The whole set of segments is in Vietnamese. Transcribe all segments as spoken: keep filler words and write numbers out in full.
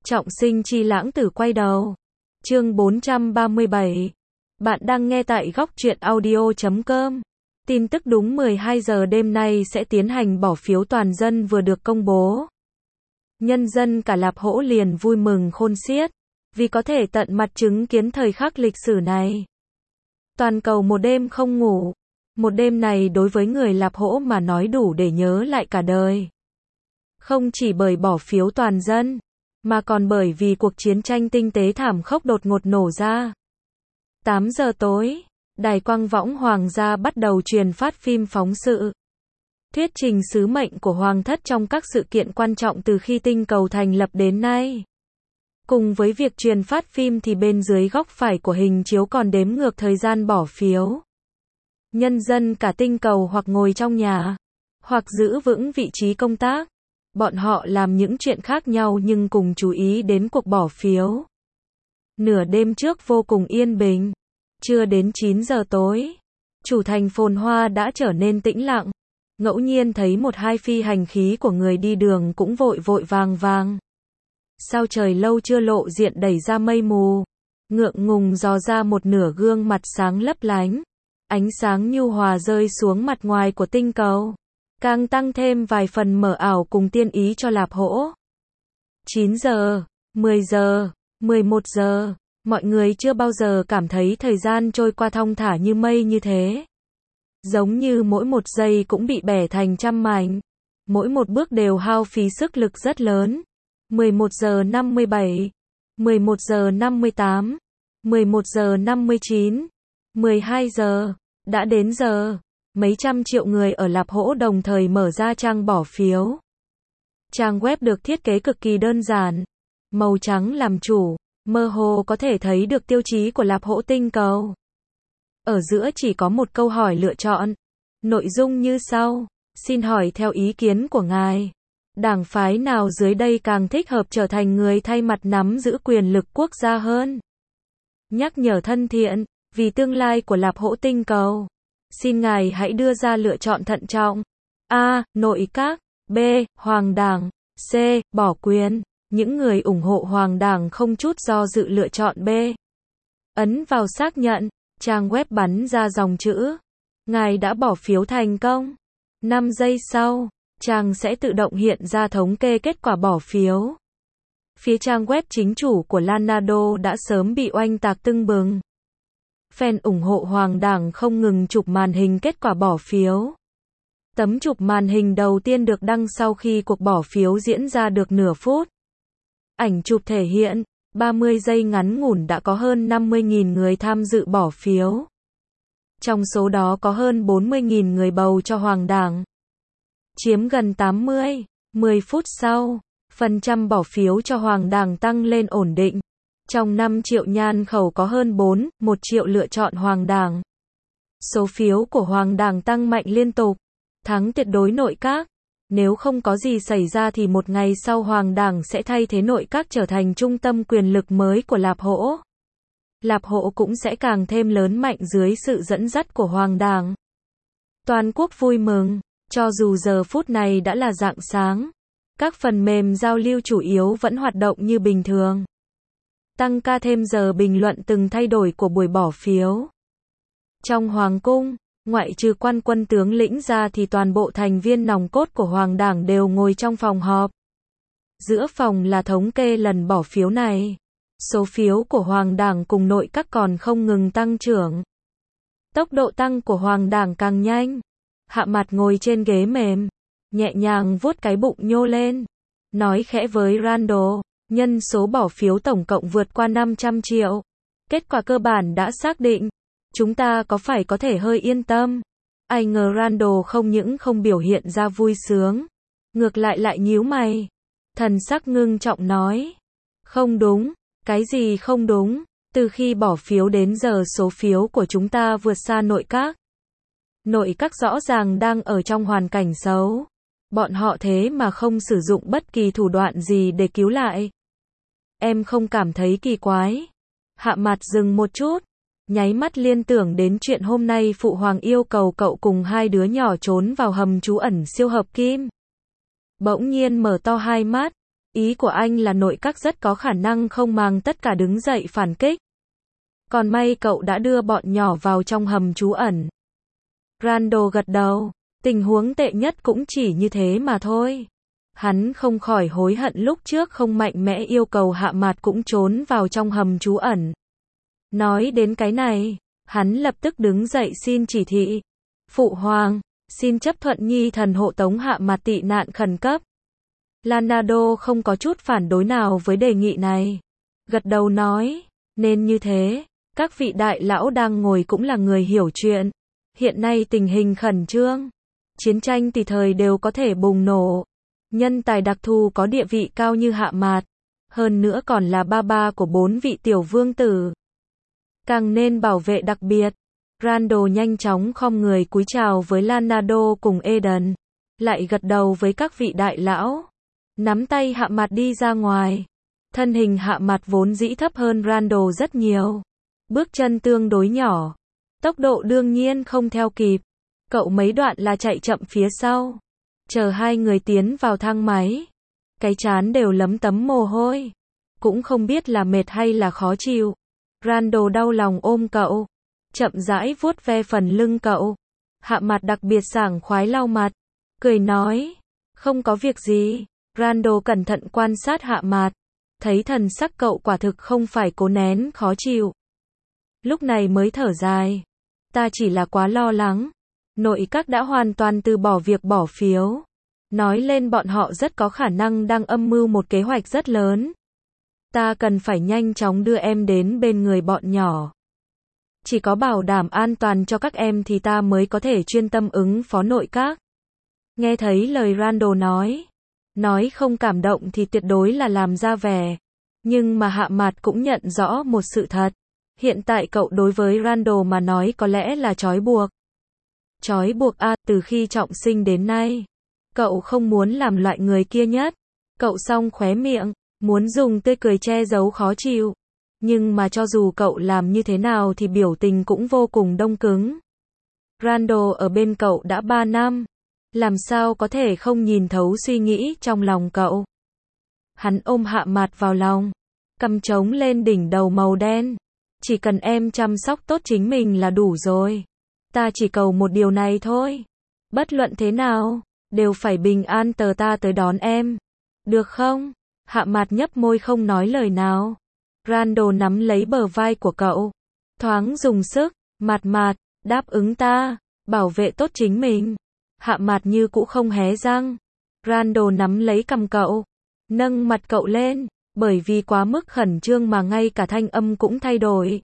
Trọng sinh chi lãng tử quay đầu. Chương bốn trăm ba mươi bảy. Bạn đang nghe tại góc truyện audio chấm com. Tin tức đúng mười hai giờ đêm nay sẽ tiến hành bỏ phiếu toàn dân vừa được công bố. Nhân dân cả Lạp Hỗ liền vui mừng khôn xiết, vì có thể tận mặt chứng kiến thời khắc lịch sử này. Toàn cầu một đêm không ngủ. Một đêm này đối với người Lạp Hỗ mà nói đủ để nhớ lại cả đời. Không chỉ bởi bỏ phiếu toàn dân, mà còn bởi vì cuộc chiến tranh tinh tế thảm khốc đột ngột nổ ra. tám giờ tối, đài quang võng Hoàng gia bắt đầu truyền phát phim phóng sự. Thuyết trình sứ mệnh của Hoàng thất trong các sự kiện quan trọng từ khi tinh cầu thành lập đến nay. Cùng với việc truyền phát phim thì bên dưới góc phải của hình chiếu còn đếm ngược thời gian bỏ phiếu. Nhân dân cả tinh cầu hoặc ngồi trong nhà, hoặc giữ vững vị trí công tác. Bọn họ làm những chuyện khác nhau nhưng cùng chú ý đến cuộc bỏ phiếu. Nửa đêm trước vô cùng yên bình. Chưa đến chín giờ tối, chủ thành phồn hoa đã trở nên tĩnh lặng. Ngẫu nhiên thấy một hai phi hành khí của người đi đường cũng vội vội vàng vàng. Sao trời lâu chưa lộ diện đẩy ra mây mù. Ngượng ngùng dò ra một nửa gương mặt sáng lấp lánh. Ánh sáng nhu hòa rơi xuống mặt ngoài của tinh cầu. Càng tăng thêm vài phần mờ ảo cùng tiên ý cho Lạp Hỗ. chín giờ, mười giờ, mười một giờ, mọi người chưa bao giờ cảm thấy thời gian trôi qua thong thả như mây như thế. Giống như mỗi một giây cũng bị bẻ thành trăm mảnh. Mỗi một bước đều hao phí sức lực rất lớn. mười một giờ năm mươi bảy, mười một giờ năm mươi tám, mười một giờ năm mươi chín, mười hai giờ, đã đến giờ. Mấy trăm triệu người ở Lạp Hỗ đồng thời mở ra trang bỏ phiếu. Trang web được thiết kế cực kỳ đơn giản. Màu trắng làm chủ, mơ hồ có thể thấy được tiêu chí của Lạp Hỗ tinh cầu. Ở giữa chỉ có một câu hỏi lựa chọn. Nội dung như sau. Xin hỏi theo ý kiến của ngài, đảng phái nào dưới đây càng thích hợp trở thành người thay mặt nắm giữ quyền lực quốc gia hơn? Nhắc nhở thân thiện, vì tương lai của Lạp Hỗ tinh cầu. Xin ngài hãy đưa ra lựa chọn thận trọng. A. Nội các. B. Hoàng đảng. C. Bỏ quyền. Những người ủng hộ Hoàng đảng không chút do dự lựa chọn B. Ấn vào xác nhận. Trang web bắn ra dòng chữ. Ngài đã bỏ phiếu thành công. năm giây sau, trang sẽ tự động hiện ra thống kê kết quả bỏ phiếu. Phía trang web chính chủ của Lanado đã sớm bị oanh tạc tưng bừng. Fan ủng hộ Hoàng đảng không ngừng chụp màn hình kết quả bỏ phiếu. Tấm chụp màn hình đầu tiên được đăng sau khi cuộc bỏ phiếu diễn ra được nửa phút. Ảnh chụp thể hiện, ba mươi giây ngắn ngủn đã có hơn năm mươi nghìn người tham dự bỏ phiếu. Trong số đó có hơn bốn mươi nghìn người bầu cho Hoàng đảng. Chiếm gần tám mươi. mười phút sau, phần trăm bỏ phiếu cho Hoàng đảng tăng lên ổn định. Trong năm triệu nhân khẩu có hơn bốn phẩy một triệu lựa chọn Hoàng đảng. Số phiếu của Hoàng đảng tăng mạnh liên tục. Thắng tuyệt đối nội các. Nếu không có gì xảy ra thì một ngày sau Hoàng đảng sẽ thay thế nội các trở thành trung tâm quyền lực mới của Lạp Hỗ. Lạp Hỗ cũng sẽ càng thêm lớn mạnh dưới sự dẫn dắt của Hoàng đảng. Toàn quốc vui mừng, cho dù giờ phút này đã là rạng sáng. Các phần mềm giao lưu chủ yếu vẫn hoạt động như bình thường. Tăng ca thêm giờ bình luận từng thay đổi của buổi bỏ phiếu. Trong Hoàng cung, ngoại trừ quan quân tướng lĩnh ra thì toàn bộ thành viên nòng cốt của Hoàng đảng đều ngồi trong phòng họp. Giữa phòng là thống kê lần bỏ phiếu này. Số phiếu của Hoàng đảng cùng nội các còn không ngừng tăng trưởng. Tốc độ tăng của Hoàng đảng càng nhanh. Hạ mặt ngồi trên ghế mềm, nhẹ nhàng vuốt cái bụng nhô lên. Nói khẽ với Randall. Nhân số bỏ phiếu tổng cộng vượt qua năm trăm triệu. Kết quả cơ bản đã xác định. Chúng ta có phải có thể hơi yên tâm. Ai ngờ Randall không những không biểu hiện ra vui sướng. Ngược lại lại nhíu mày. Thần sắc ngưng trọng nói. Không đúng. Cái gì không đúng? Từ khi bỏ phiếu đến giờ số phiếu của chúng ta vượt xa nội các. Nội các rõ ràng đang ở trong hoàn cảnh xấu. Bọn họ thế mà không sử dụng bất kỳ thủ đoạn gì để cứu lại. Em không cảm thấy kỳ quái. Hạ mặt dừng một chút. Nháy mắt liên tưởng đến chuyện hôm nay Phụ Hoàng yêu cầu cậu cùng hai đứa nhỏ trốn vào hầm trú ẩn siêu hợp kim. Bỗng nhiên mở to hai mắt. Ý của anh là nội các rất có khả năng không mang tất cả đứng dậy phản kích. Còn may cậu đã đưa bọn nhỏ vào trong hầm trú ẩn. Randall gật đầu. Tình huống tệ nhất cũng chỉ như thế mà thôi. Hắn không khỏi hối hận lúc trước không mạnh mẽ yêu cầu Hạ Mạt cũng trốn vào trong hầm trú ẩn. Nói đến cái này, hắn lập tức đứng dậy xin chỉ thị. Phụ hoàng, xin chấp thuận nhi thần hộ tống Hạ Mạt tị nạn khẩn cấp. Leonardo không có chút phản đối nào với đề nghị này. Gật đầu nói, nên như thế, các vị đại lão đang ngồi cũng là người hiểu chuyện. Hiện nay tình hình khẩn trương. Chiến tranh tùy thời đều có thể bùng nổ. Nhân tài đặc thù có địa vị cao như Hạ Mạt. Hơn nữa còn là ba ba của bốn vị tiểu vương tử. Càng nên bảo vệ đặc biệt. Randall nhanh chóng khom người cúi chào với Leonardo cùng Eden. Lại gật đầu với các vị đại lão. Nắm tay Hạ Mạt đi ra ngoài. Thân hình Hạ Mạt vốn dĩ thấp hơn Randall rất nhiều. Bước chân tương đối nhỏ. Tốc độ đương nhiên không theo kịp. Cậu mấy đoạn là chạy chậm phía sau. Chờ hai người tiến vào thang máy. Cái trán đều lấm tấm mồ hôi. Cũng không biết là mệt hay là khó chịu. Randall đau lòng ôm cậu. Chậm rãi vuốt ve phần lưng cậu. Hạ Mạt đặc biệt sảng khoái lau mặt. Cười nói. Không có việc gì. Randall cẩn thận quan sát Hạ Mạt. Thấy thần sắc cậu quả thực không phải cố nén khó chịu. Lúc này mới thở dài. Ta chỉ là quá lo lắng. Nội các đã hoàn toàn từ bỏ việc bỏ phiếu. Nói lên bọn họ rất có khả năng đang âm mưu một kế hoạch rất lớn. Ta cần phải nhanh chóng đưa em đến bên người bọn nhỏ. Chỉ có bảo đảm an toàn cho các em thì ta mới có thể chuyên tâm ứng phó nội các. Nghe thấy lời Randall nói. Nói không cảm động thì tuyệt đối là làm ra vẻ. Nhưng mà Hạ Mạt cũng nhận rõ một sự thật. Hiện tại cậu đối với Randall mà nói có lẽ là trói buộc. Trói buộc a, từ khi trọng sinh đến nay. Cậu không muốn làm loại người kia nhất. Cậu song khóe miệng, muốn dùng tươi cười che giấu khó chịu. Nhưng mà cho dù cậu làm như thế nào thì biểu tình cũng vô cùng đông cứng. Randall ở bên cậu đã ba năm. Làm sao có thể không nhìn thấu suy nghĩ trong lòng cậu. Hắn ôm Hạ Mạt vào lòng. Cầm trống lên đỉnh đầu màu đen. Chỉ cần em chăm sóc tốt chính mình là đủ rồi. Ta chỉ cầu một điều này thôi. Bất luận thế nào, đều phải bình an tờ ta tới đón em. Được không? Hạ Mạt nhấp môi không nói lời nào. Randall nắm lấy bờ vai của cậu. Thoáng dùng sức. Mạt Mạt, đáp ứng ta. Bảo vệ tốt chính mình. Hạ Mạt như cũ không hé răng. Randall nắm lấy cằm cậu. Nâng mặt cậu lên. Bởi vì quá mức khẩn trương mà ngay cả thanh âm cũng thay đổi.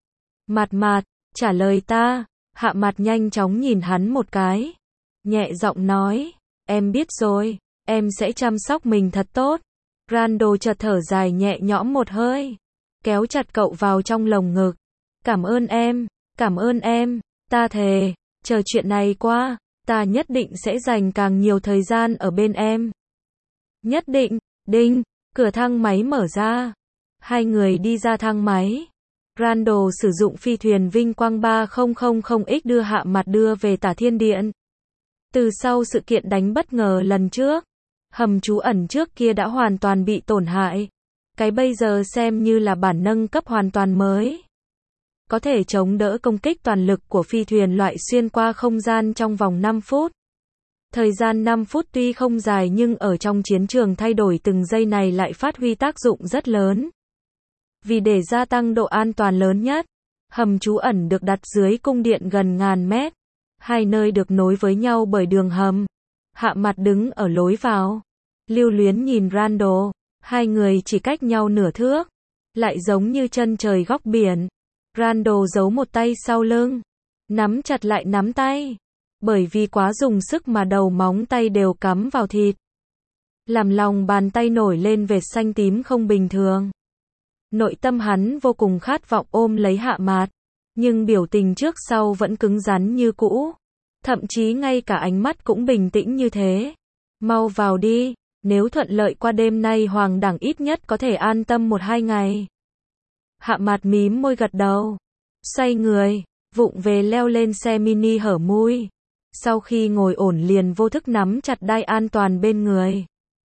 Mạt Mạt, trả lời ta. Hạ Mạt nhanh chóng nhìn hắn một cái. Nhẹ giọng nói. Em biết rồi. Em sẽ chăm sóc mình thật tốt. Randall chợt thở dài nhẹ nhõm một hơi. Kéo chặt cậu vào trong lồng ngực. Cảm ơn em. Cảm ơn em. Ta thề. Chờ chuyện này qua. Ta nhất định sẽ dành càng nhiều thời gian ở bên em. Nhất định. Đinh. Cửa thang máy mở ra. Hai người đi ra thang máy. Randall sử dụng phi thuyền vinh quang ba không không không x đưa Hạ Mạt đưa về Tả Thiên Điện. Từ sau sự kiện đánh bất ngờ lần trước, hầm trú ẩn trước kia đã hoàn toàn bị tổn hại. Cái bây giờ xem như là bản nâng cấp hoàn toàn mới. Có thể chống đỡ công kích toàn lực của phi thuyền loại xuyên qua không gian trong vòng năm phút. Thời gian năm phút tuy không dài nhưng ở trong chiến trường thay đổi từng giây này lại phát huy tác dụng rất lớn. Vì để gia tăng độ an toàn lớn nhất, hầm trú ẩn được đặt dưới cung điện gần ngàn mét. Hai nơi được nối với nhau bởi đường hầm. Hạ Mạt đứng ở lối vào. Lưu luyến nhìn Randall. Hai người chỉ cách nhau nửa thước. Lại giống như chân trời góc biển. Randall giấu một tay sau lưng. Nắm chặt lại nắm tay. Bởi vì quá dùng sức mà đầu móng tay đều cắm vào thịt. Làm lòng bàn tay nổi lên vệt xanh tím không bình thường. Nội tâm hắn vô cùng khát vọng ôm lấy Hạ Mạt. Nhưng biểu tình trước sau vẫn cứng rắn như cũ. Thậm chí ngay cả ánh mắt cũng bình tĩnh như thế. Mau vào đi. Nếu thuận lợi qua đêm nay Hoàng đẳng ít nhất có thể an tâm một hai ngày. Hạ Mạt mím môi gật đầu. Xoay người. Vụng về leo lên xe mini hở mui. Sau khi ngồi ổn liền vô thức nắm chặt đai an toàn bên người.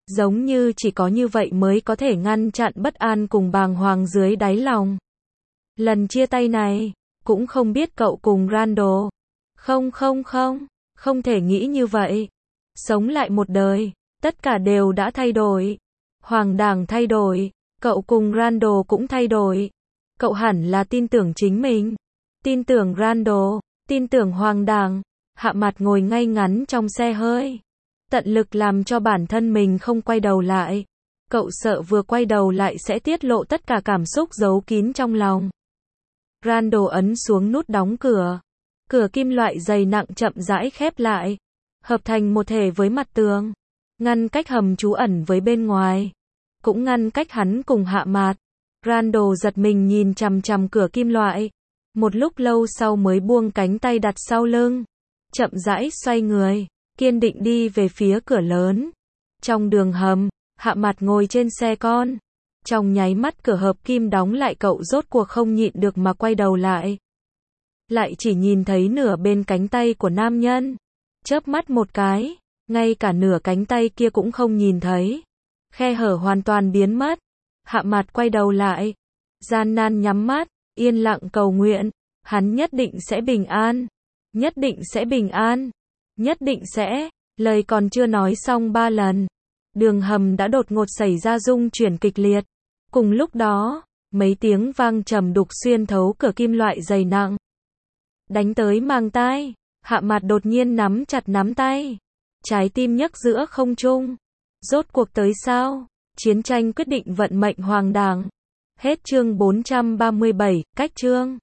Giống như chỉ có như vậy mới có thể ngăn chặn bất an cùng bàng hoàng dưới đáy lòng. Lần chia tay này, cũng không biết cậu cùng Randall. Không không không, không thể nghĩ như vậy. Sống lại một đời, tất cả đều đã thay đổi. Hoàng đảng thay đổi, cậu cùng Randall cũng thay đổi. Cậu hẳn là tin tưởng chính mình, tin tưởng Randall, tin tưởng Hoàng đảng. Hạ Mạt ngồi ngay ngắn trong xe hơi, tận lực làm cho bản thân mình không quay đầu lại. Cậu sợ vừa quay đầu lại sẽ tiết lộ tất cả cảm xúc giấu kín trong lòng. Randall ấn xuống nút đóng cửa. Cửa kim loại dày nặng chậm rãi khép lại, hợp thành một thể với mặt tường, ngăn cách hầm trú ẩn với bên ngoài, cũng ngăn cách hắn cùng Hạ Mạt. Randall giật mình nhìn chằm chằm cửa kim loại, một lúc lâu sau mới buông cánh tay đặt sau lưng, chậm rãi xoay người, kiên định đi về phía cửa lớn. Trong đường hầm, Hạ Mạt ngồi trên xe con. Trong nháy mắt cửa hợp kim đóng lại, cậu rốt cuộc không nhịn được mà quay đầu lại. Lại chỉ nhìn thấy nửa bên cánh tay của nam nhân. Chớp mắt một cái, ngay cả nửa cánh tay kia cũng không nhìn thấy. Khe hở hoàn toàn biến mất. Hạ Mạt quay đầu lại, gian nan nhắm mắt, yên lặng cầu nguyện, hắn nhất định sẽ bình an, nhất định sẽ bình an, nhất định sẽ. Lời còn chưa nói xong ba lần, đường hầm đã đột ngột xảy ra rung chuyển kịch liệt. Cùng lúc đó, mấy tiếng vang trầm đục xuyên thấu cửa kim loại dày nặng, đánh tới mang tai. Hạ Mạt đột nhiên nắm chặt nắm tay, trái tim nhấc giữa không trung. Rốt cuộc tới sao? Chiến tranh quyết định vận mệnh Hoàng đảng. Hết chương bốn trăm ba mươi bảy, cách chương.